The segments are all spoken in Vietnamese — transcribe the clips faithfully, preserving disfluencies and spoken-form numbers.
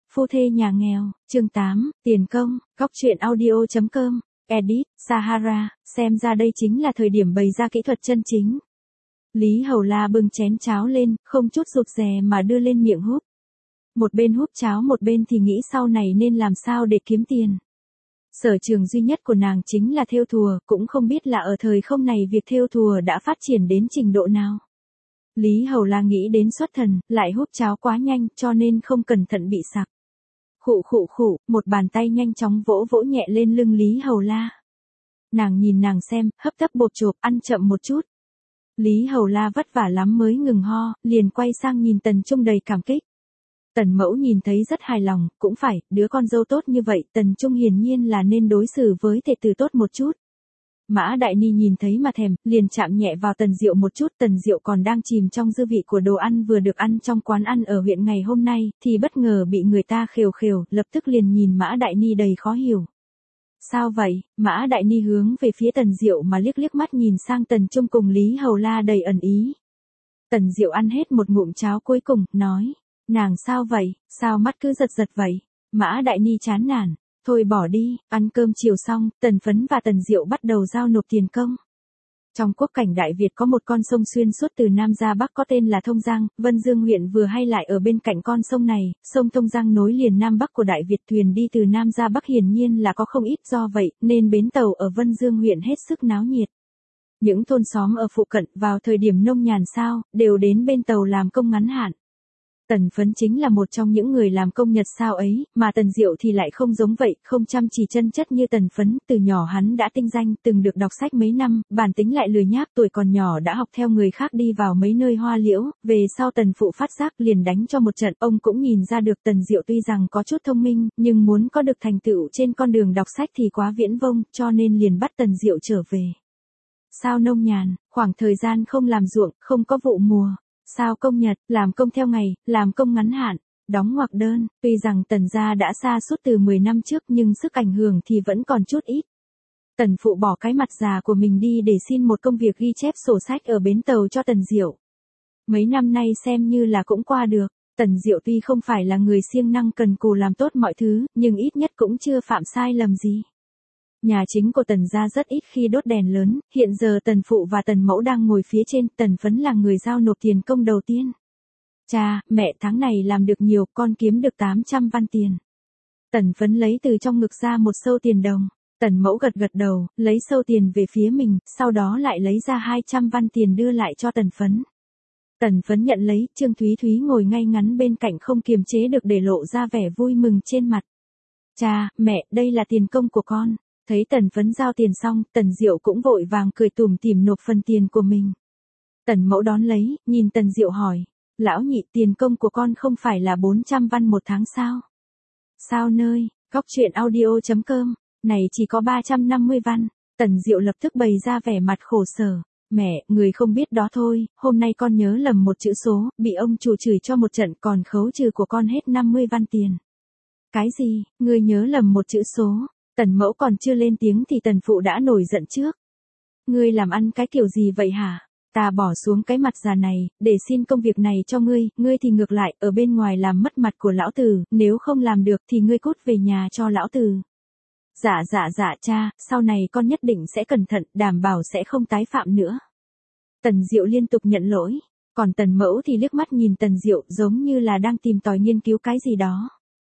Phu thê nhà nghèo, chương tám, tiền công, góc truyện audio.com, edit, Sahara, xem ra đây chính là thời điểm bày ra kỹ thuật chân chính. Lý Hầu La bưng chén cháo lên, không chút rụt rè mà đưa lên miệng húp. Một bên húp cháo một bên thì nghĩ sau này nên làm sao để kiếm tiền. Sở trường duy nhất của nàng chính là thêu thùa, cũng không biết là ở thời không này việc thêu thùa đã phát triển đến trình độ nào. Lý Hầu La nghĩ đến xuất thần, lại húp cháo quá nhanh cho nên không cẩn thận bị sặc. Khụ khụ khụ, một bàn tay nhanh chóng vỗ vỗ nhẹ lên lưng Lý Hầu La. Nàng nhìn nàng xem, hấp tấp bột chộp, ăn chậm một chút. Lý Hầu La vất vả lắm mới ngừng ho, liền quay sang nhìn Tần Trung đầy cảm kích. Tần Mẫu nhìn thấy rất hài lòng, cũng phải, đứa con dâu tốt như vậy, Tần Trung hiển nhiên là nên đối xử với thê tử tốt một chút. Mã Đại Ni nhìn thấy mà thèm, liền chạm nhẹ vào Tần Diệu một chút, Tần Diệu còn đang chìm trong dư vị của đồ ăn vừa được ăn trong quán ăn ở huyện ngày hôm nay, thì bất ngờ bị người ta khều khều, lập tức liền nhìn Mã Đại Ni đầy khó hiểu. Sao vậy? Mã Đại Ni hướng về phía Tần Diệu mà liếc liếc mắt nhìn sang Tần Trung cùng Lý Hầu La đầy ẩn ý. Tần Diệu ăn hết một ngụm cháo cuối cùng, nói, nàng sao vậy, sao mắt cứ giật giật vậy? Mã Đại Ni chán nản. Thôi bỏ đi, ăn cơm chiều xong, Tần Phấn và Tần Diệu bắt đầu giao nộp tiền công. Trong quốc cảnh Đại Việt có một con sông xuyên suốt từ Nam ra Bắc có tên là Thông Giang, Vân Dương huyện vừa hay lại ở bên cạnh con sông này, sông Thông Giang nối liền Nam Bắc của Đại Việt, thuyền đi từ Nam ra Bắc hiển nhiên là có không ít, do vậy, nên bến tàu ở Vân Dương huyện hết sức náo nhiệt. Những thôn xóm ở phụ cận vào thời điểm nông nhàn sao, đều đến bên tàu làm công ngắn hạn. Tần Phấn chính là một trong những người làm công nhật sao ấy, mà Tần Diệu thì lại không giống vậy, không chăm chỉ chân chất như Tần Phấn, từ nhỏ hắn đã tinh danh, từng được đọc sách mấy năm, bản tính lại lười nhác, tuổi còn nhỏ đã học theo người khác đi vào mấy nơi hoa liễu, về sau Tần Phụ phát giác liền đánh cho một trận, ông cũng nhìn ra được Tần Diệu tuy rằng có chút thông minh, nhưng muốn có được thành tựu trên con đường đọc sách thì quá viễn vông, cho nên liền bắt Tần Diệu trở về. Sao nông nhàn, khoảng thời gian không làm ruộng, không có vụ mùa. Sao công nhật, làm công theo ngày, làm công ngắn hạn, đóng ngoặc đơn, tuy rằng Tần gia đã xa suốt từ mười năm trước nhưng sức ảnh hưởng thì vẫn còn chút ít. Tần Phụ bỏ cái mặt già của mình đi để xin một công việc ghi chép sổ sách ở bến tàu cho Tần Diệu. Mấy năm nay xem như là cũng qua được, Tần Diệu tuy không phải là người siêng năng cần cù làm tốt mọi thứ, nhưng ít nhất cũng chưa phạm sai lầm gì. Nhà chính của Tần gia rất ít khi đốt đèn lớn, hiện giờ Tần Phụ và Tần Mẫu đang ngồi phía trên, Tần Phấn là người giao nộp tiền công đầu tiên. Cha, mẹ tháng này làm được nhiều, con kiếm được tám trăm văn tiền. Tần Phấn lấy từ trong ngực ra một xâu tiền đồng. Tần Mẫu gật gật đầu, lấy xâu tiền về phía mình, sau đó lại lấy ra hai trăm văn tiền đưa lại cho Tần Phấn. Tần Phấn nhận lấy, Trương Thúy Thúy ngồi ngay ngắn bên cạnh không kiềm chế được để lộ ra vẻ vui mừng trên mặt. Cha, mẹ, đây là tiền công của con. Thấy Tần Phấn giao tiền xong, Tần Diệu cũng vội vàng cười tủm tỉm nộp phần tiền của mình. Tần Mẫu đón lấy, nhìn Tần Diệu hỏi, lão nhị, tiền công của con không phải là bốn trăm văn một tháng sao? Sao nơi, góc truyện audio.com, này chỉ có ba trăm năm mươi văn. Tần Diệu lập tức bày ra vẻ mặt khổ sở. Mẹ, người không biết đó thôi, hôm nay con nhớ lầm một chữ số, bị ông chủ chửi cho một trận còn khấu trừ của con hết năm mươi văn tiền. Cái gì, người nhớ lầm một chữ số? Tần Mẫu còn chưa lên tiếng thì Tần Phụ đã nổi giận trước. Ngươi làm ăn cái kiểu gì vậy hả? Ta bỏ xuống cái mặt già này, để xin công việc này cho ngươi, ngươi thì ngược lại, ở bên ngoài làm mất mặt của lão tử, nếu không làm được thì ngươi cút về nhà cho lão tử. Dạ dạ dạ cha, sau này con nhất định sẽ cẩn thận, đảm bảo sẽ không tái phạm nữa. Tần Diệu liên tục nhận lỗi, còn Tần Mẫu thì liếc mắt nhìn Tần Diệu giống như là đang tìm tòi nghiên cứu cái gì đó.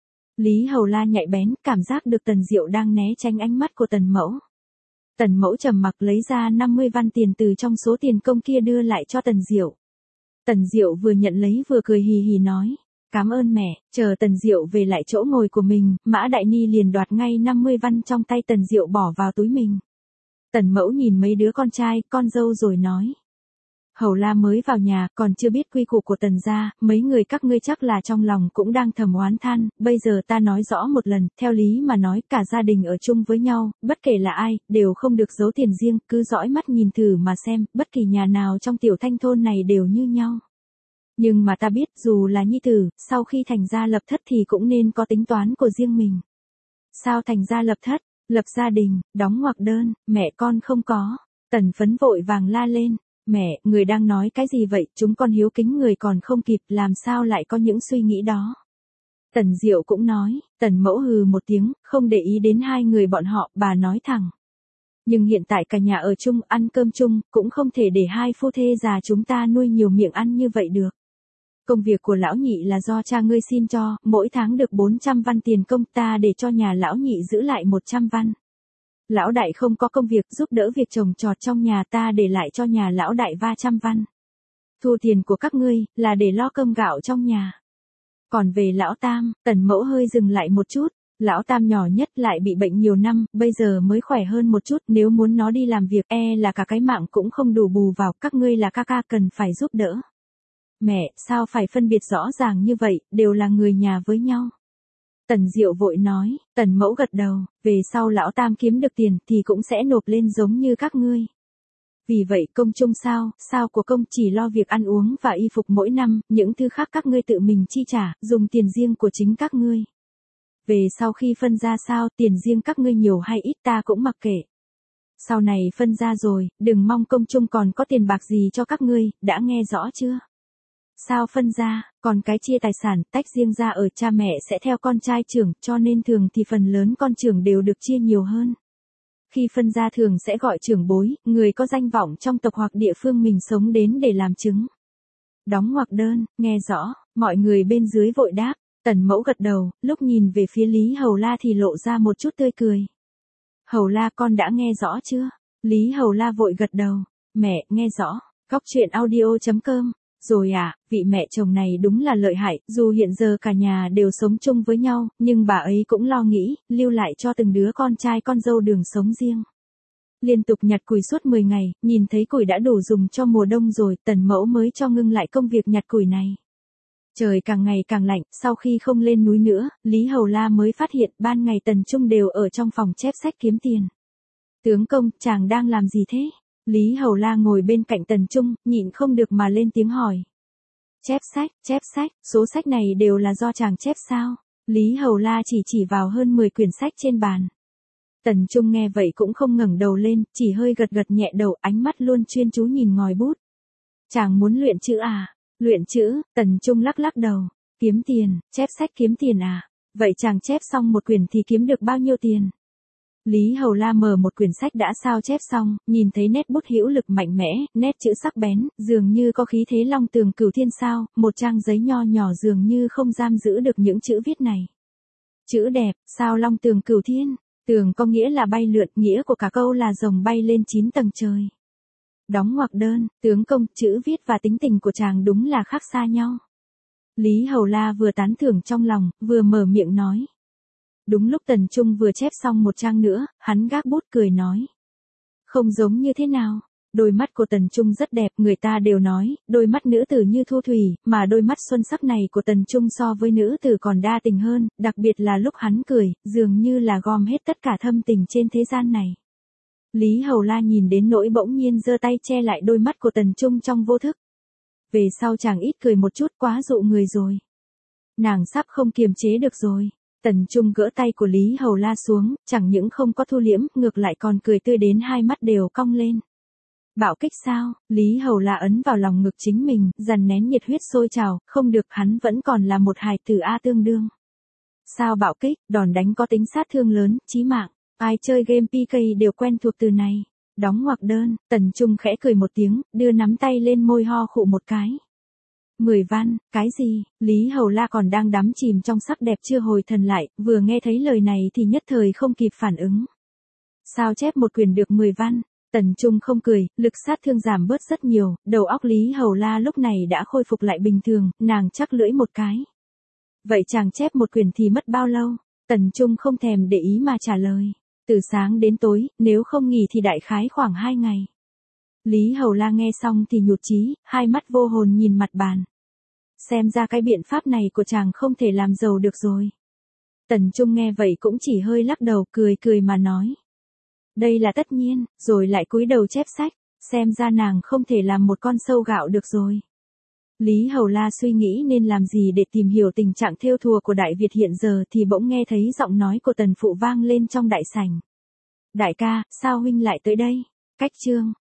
Lý Hầu La nhạy bén, cảm giác được Tần Diệu đang né tránh ánh mắt của Tần Mẫu. Tần Mẫu trầm mặc lấy ra năm mươi văn tiền từ trong số tiền công kia đưa lại cho Tần Diệu. Tần Diệu vừa nhận lấy vừa cười hì hì nói, cảm ơn mẹ, chờ Tần Diệu về lại chỗ ngồi của mình, Mã Đại Ni liền đoạt ngay năm mươi văn trong tay Tần Diệu bỏ vào túi mình. Tần Mẫu nhìn mấy đứa con trai, con dâu rồi nói. Hầu La mới vào nhà, còn chưa biết quy củ của Tần gia, mấy người các ngươi chắc là trong lòng cũng đang thầm oán than, bây giờ ta nói rõ một lần, theo lý mà nói, cả gia đình ở chung với nhau, bất kể là ai, đều không được giấu tiền riêng, cứ dõi mắt nhìn thử mà xem, bất kỳ nhà nào trong tiểu thanh thôn này đều như nhau. Nhưng mà ta biết, dù là nhi tử, sau khi thành gia lập thất thì cũng nên có tính toán của riêng mình. Sao thành gia lập thất, lập gia đình, đóng ngoặc đơn, mẹ con không có. Tần Phấn vội vàng la lên. Mẹ, người đang nói cái gì vậy, chúng con hiếu kính người còn không kịp, làm sao lại có những suy nghĩ đó. Tần Diệu cũng nói, Tần Mẫu hừ một tiếng, không để ý đến hai người bọn họ, bà nói thẳng. Nhưng hiện tại cả nhà ở chung, ăn cơm chung, cũng không thể để hai phu thê già chúng ta nuôi nhiều miệng ăn như vậy được. Công việc của lão nhị là do cha ngươi xin cho, mỗi tháng được bốn trăm văn tiền công, ta để cho nhà lão nhị giữ lại một trăm văn. Lão đại không có công việc, giúp đỡ việc trồng trọt trong nhà, ta để lại cho nhà lão đại ba trăm văn. Thu tiền của các ngươi, là để lo cơm gạo trong nhà. Còn về lão Tam, Tần Mẫu hơi dừng lại một chút. Lão Tam nhỏ nhất lại bị bệnh nhiều năm, bây giờ mới khỏe hơn một chút, nếu muốn nó đi làm việc e là cả cái mạng cũng không đủ bù vào, các ngươi là ca ca cần phải giúp đỡ. Mẹ, sao phải phân biệt rõ ràng như vậy, đều là người nhà với nhau. Tần Diệu vội nói, Tần Mẫu gật đầu, về sau lão Tam kiếm được tiền thì cũng sẽ nộp lên giống như các ngươi. Vì vậy công chung sao, sao của công chỉ lo việc ăn uống và y phục mỗi năm, những thứ khác các ngươi tự mình chi trả, dùng tiền riêng của chính các ngươi. Về sau khi phân ra sao, tiền riêng các ngươi nhiều hay ít ta cũng mặc kệ. Sau này phân ra rồi, đừng mong công chung còn có tiền bạc gì cho các ngươi, đã nghe rõ chưa? Sao phân ra, còn cái chia tài sản, tách riêng ra ở cha mẹ sẽ theo con trai trưởng, cho nên thường thì phần lớn con trưởng đều được chia nhiều hơn. Khi phân ra thường sẽ gọi trưởng bối, người có danh vọng trong tộc hoặc địa phương mình sống đến để làm chứng. Đóng ngoặc đơn, nghe rõ, mọi người bên dưới vội đáp. Tần Mẫu gật đầu, lúc nhìn về phía Lý Hầu La thì lộ ra một chút tươi cười. Hầu La con đã nghe rõ chưa? Lý Hầu La vội gật đầu. Mẹ, nghe rõ. Góc truyện audio chấm com. Rồi à, vị mẹ chồng này đúng là lợi hại, dù hiện giờ cả nhà đều sống chung với nhau, nhưng bà ấy cũng lo nghĩ, lưu lại cho từng đứa con trai con dâu đường sống riêng. Liên tục nhặt củi suốt mười ngày, nhìn thấy củi đã đủ dùng cho mùa đông rồi, Tần Mẫu mới cho ngưng lại công việc nhặt củi này. Trời càng ngày càng lạnh, sau khi không lên núi nữa, Lý Hầu La mới phát hiện ban ngày Tần Trung đều ở trong phòng chép sách kiếm tiền. Tướng công, chàng đang làm gì thế? Lý Hầu La ngồi bên cạnh Tần Trung, nhịn không được mà lên tiếng hỏi. Chép sách, chép sách, số sách này đều là do chàng chép sao? Lý Hầu La chỉ chỉ vào hơn mười quyển sách trên bàn. Tần Trung nghe vậy cũng không ngẩng đầu lên, chỉ hơi gật gật nhẹ đầu, ánh mắt luôn chuyên chú nhìn ngòi bút. Chàng muốn luyện chữ à? Luyện chữ, Tần Trung lắc lắc đầu. Kiếm tiền, chép sách kiếm tiền à? Vậy chàng chép xong một quyển thì kiếm được bao nhiêu tiền? Lý Hầu La mở một quyển sách đã sao chép xong, nhìn thấy nét bút hữu lực mạnh mẽ, nét chữ sắc bén, dường như có khí thế long tường cửu thiên sao, một trang giấy nho nhỏ dường như không giam giữ được những chữ viết này. Chữ đẹp, sao long tường cửu thiên? Tường có nghĩa là bay lượn, nghĩa của cả câu là rồng bay lên chín tầng trời. Đóng ngoặc đơn, tướng công, chữ viết và tính tình của chàng đúng là khác xa nhau. Lý Hầu La vừa tán thưởng trong lòng, vừa mở miệng nói. Đúng lúc Tần Trung vừa chép xong một trang nữa, hắn gác bút cười nói. Không giống như thế nào? Đôi mắt của Tần Trung rất đẹp, người ta đều nói, đôi mắt nữ tử như thu thủy, mà đôi mắt xuân sắc này của Tần Trung so với nữ tử còn đa tình hơn, đặc biệt là lúc hắn cười, dường như là gom hết tất cả thâm tình trên thế gian này. Lý Hầu La nhìn đến nỗi bỗng nhiên giơ tay che lại đôi mắt của Tần Trung trong vô thức. Về sau chàng ít cười một chút, quá dụ người rồi. Nàng sắp không kiềm chế được rồi. Tần Trung gỡ tay của Lý Hầu La xuống, chẳng những không có thu liễm, ngược lại còn cười tươi đến hai mắt đều cong lên. Bạo kích sao? Lý Hầu La ấn vào lòng ngực chính mình, dằn nén nhiệt huyết sôi trào, không được, hắn vẫn còn là một hài tử A tương đương. Sao bạo kích, đòn đánh có tính sát thương lớn, chí mạng, ai chơi game pê ca đều quen thuộc từ này. Đóng ngoặc đơn, Tần Trung khẽ cười một tiếng, đưa nắm tay lên môi ho khụ một cái. Mười văn, cái gì? Lý Hầu La còn đang đắm chìm trong sắc đẹp chưa hồi thần lại, vừa nghe thấy lời này thì nhất thời không kịp phản ứng. Sao chép một quyển được mười văn? Tần Trung không cười, lực sát thương giảm bớt rất nhiều, đầu óc Lý Hầu La lúc này đã khôi phục lại bình thường, nàng chắc lưỡi một cái. Vậy chàng chép một quyển thì mất bao lâu? Tần Trung không thèm để ý mà trả lời. Từ sáng đến tối, nếu không nghỉ thì đại khái khoảng hai ngày. Lý Hầu La nghe xong thì nhụt chí, hai mắt vô hồn nhìn mặt bàn. Xem ra cái biện pháp này của chàng không thể làm giàu được rồi. Tần Trung nghe vậy cũng chỉ hơi lắc đầu, cười cười mà nói. Đây là tất nhiên, rồi lại cúi đầu chép sách, xem ra nàng không thể làm một con sâu gạo được rồi. Lý Hầu La suy nghĩ nên làm gì để tìm hiểu tình trạng thêu thùa của Đại Việt hiện giờ thì bỗng nghe thấy giọng nói của Tần Phụ vang lên trong đại sảnh. Đại ca, sao huynh lại tới đây? Cách chương.